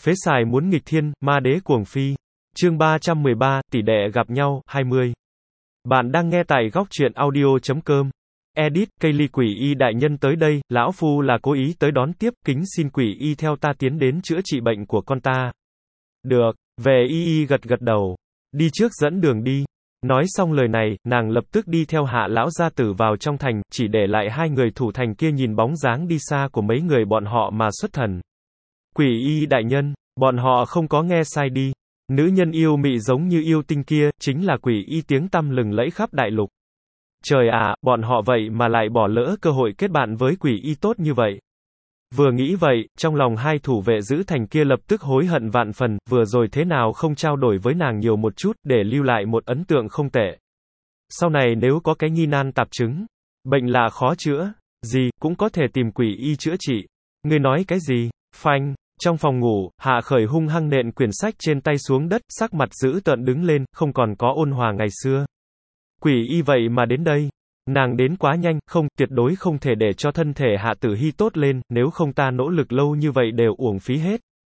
Phế xài muốn nghịch thiên, ma đế cuồng phi. Chương 313, tỷ đệ gặp nhau, 20. Bạn đang nghe tại góc truyện audio.com. Edit, Kaylee quỷ y đại nhân tới đây, lão phu là cố ý tới đón tiếp, kính xin quỷ y theo ta tiến đến chữa trị bệnh của con ta. Được, về y gật gật đầu. Đi trước dẫn đường đi. Nói xong lời này, nàng lập tức đi theo Hạ lão gia tử vào trong thành, chỉ để lại hai người thủ thành kia nhìn bóng dáng đi xa của mấy người bọn họ mà xuất thần. Quỷ y đại nhân, bọn họ không có nghe sai đi. Nữ nhân yêu mị giống như yêu tinh kia, chính là quỷ y tiếng tăm lừng lẫy khắp đại lục. Trời ạ, bọn họ vậy mà lại bỏ lỡ cơ hội kết bạn với quỷ y tốt như vậy. Vừa nghĩ vậy, trong lòng hai thủ vệ giữ thành kia lập tức hối hận vạn phần, vừa rồi thế nào không trao đổi với nàng nhiều một chút, để lưu lại một ấn tượng không tệ. Sau này nếu có cái nghi nan tạp chứng, bệnh lạ khó chữa, gì, cũng có thể tìm quỷ y chữa trị. Ngươi nói cái gì? Phanh. Trong phòng ngủ, Hạ Khởi hung hăng nện quyển sách trên tay xuống đất, sắc mặt dữ tợn đứng lên, không còn có ôn hòa ngày xưa. Quỷ y vậy mà đến đây. Nàng đến quá nhanh, không, tuyệt đối không thể để cho thân thể Hạ Tử Hi tốt lên, nếu không ta nỗ lực lâu như vậy đều uổng phí hết.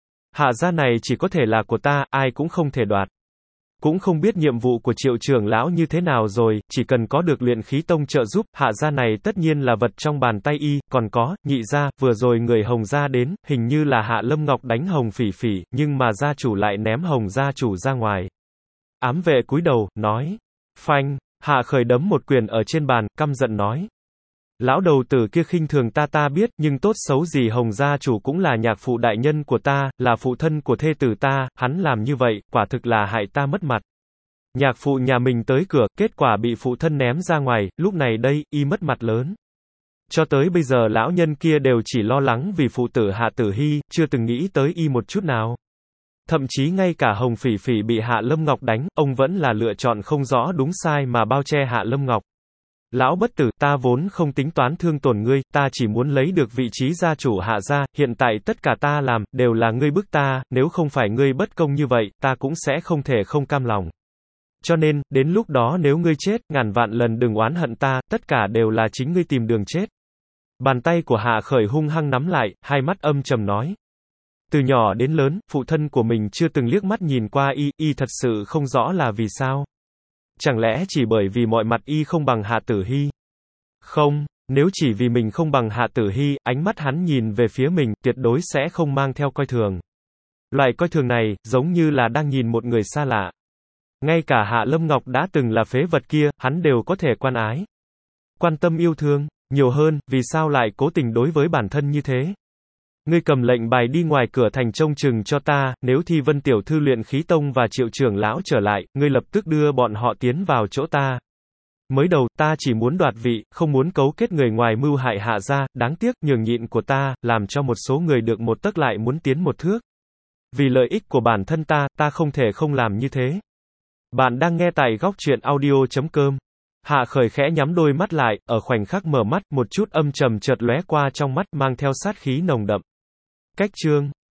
Hạ gia này chỉ có thể là của ta, ai cũng không thể đoạt. Cũng không biết nhiệm vụ của Triệu trưởng lão như thế nào rồi, chỉ cần có được luyện khí tông trợ giúp, Hạ gia này tất nhiên là vật trong bàn tay y, còn có, nhị gia, vừa rồi người Hồng gia đến, hình như là Hạ Lâm Ngọc đánh Hồng Phỉ Phỉ, nhưng mà gia chủ lại ném Hồng gia chủ ra ngoài. Ám vệ cúi đầu, nói. Phanh, Hạ Khởi đấm một quyền ở trên bàn, căm giận nói. Lão đầu tử kia khinh thường ta biết, nhưng tốt xấu gì Hồng gia chủ cũng là nhạc phụ đại nhân của ta, là phụ thân của thê tử ta, hắn làm như vậy, quả thực là hại ta mất mặt. Nhạc phụ nhà mình tới cửa, kết quả bị phụ thân ném ra ngoài, lúc này đây, y mất mặt lớn. Cho tới bây giờ lão nhân kia đều chỉ lo lắng vì phụ tử Hạ Tử Hi, chưa từng nghĩ tới y một chút nào. Thậm chí ngay cả Hồng Phỉ Phỉ bị Hạ Lâm Ngọc đánh, ông vẫn là lựa chọn không rõ đúng sai mà bao che Hạ Lâm Ngọc. Lão bất tử, ta vốn không tính toán thương tổn ngươi, ta chỉ muốn lấy được vị trí gia chủ Hạ gia, hiện tại tất cả ta làm, đều là ngươi bức ta, nếu không phải ngươi bất công như vậy, ta cũng sẽ không thể không cam lòng. Cho nên, đến lúc đó nếu ngươi chết, ngàn vạn lần đừng oán hận ta, tất cả đều là chính ngươi tìm đường chết. Bàn tay của Hạ Khởi hung hăng nắm lại, hai mắt âm trầm nói. Từ nhỏ đến lớn, phụ thân của mình chưa từng liếc mắt nhìn qua y thật sự không rõ là vì sao. Chẳng lẽ chỉ bởi vì mọi mặt y không bằng Hạ Tử Hi? Không, nếu chỉ vì mình không bằng Hạ Tử Hi, ánh mắt hắn nhìn về phía mình, tuyệt đối sẽ không mang theo coi thường. Loại coi thường này, giống như là đang nhìn một người xa lạ. Ngay cả Hạ Lâm Ngọc đã từng là phế vật kia, hắn đều có thể quan ái. Quan tâm yêu thương, nhiều hơn, vì sao lại cố tình đối với bản thân như thế? Ngươi cầm lệnh bài đi ngoài cửa thành trông chừng cho ta, nếu Thi Vân tiểu thư luyện khí tông và Triệu trưởng lão trở lại, ngươi lập tức đưa bọn họ tiến vào chỗ ta. Mới đầu, ta chỉ muốn đoạt vị, không muốn cấu kết người ngoài mưu hại Hạ gia, đáng tiếc, nhường nhịn của ta, làm cho một số người được một tấc lại muốn tiến một thước. Vì lợi ích của bản thân ta không thể không làm như thế. Bạn đang nghe tại góc truyện audio.com. Hạ Khởi khẽ nhắm đôi mắt lại, ở khoảnh khắc mở mắt, một chút âm trầm chợt lóe qua trong mắt, mang theo sát khí nồng đậm. Cách chương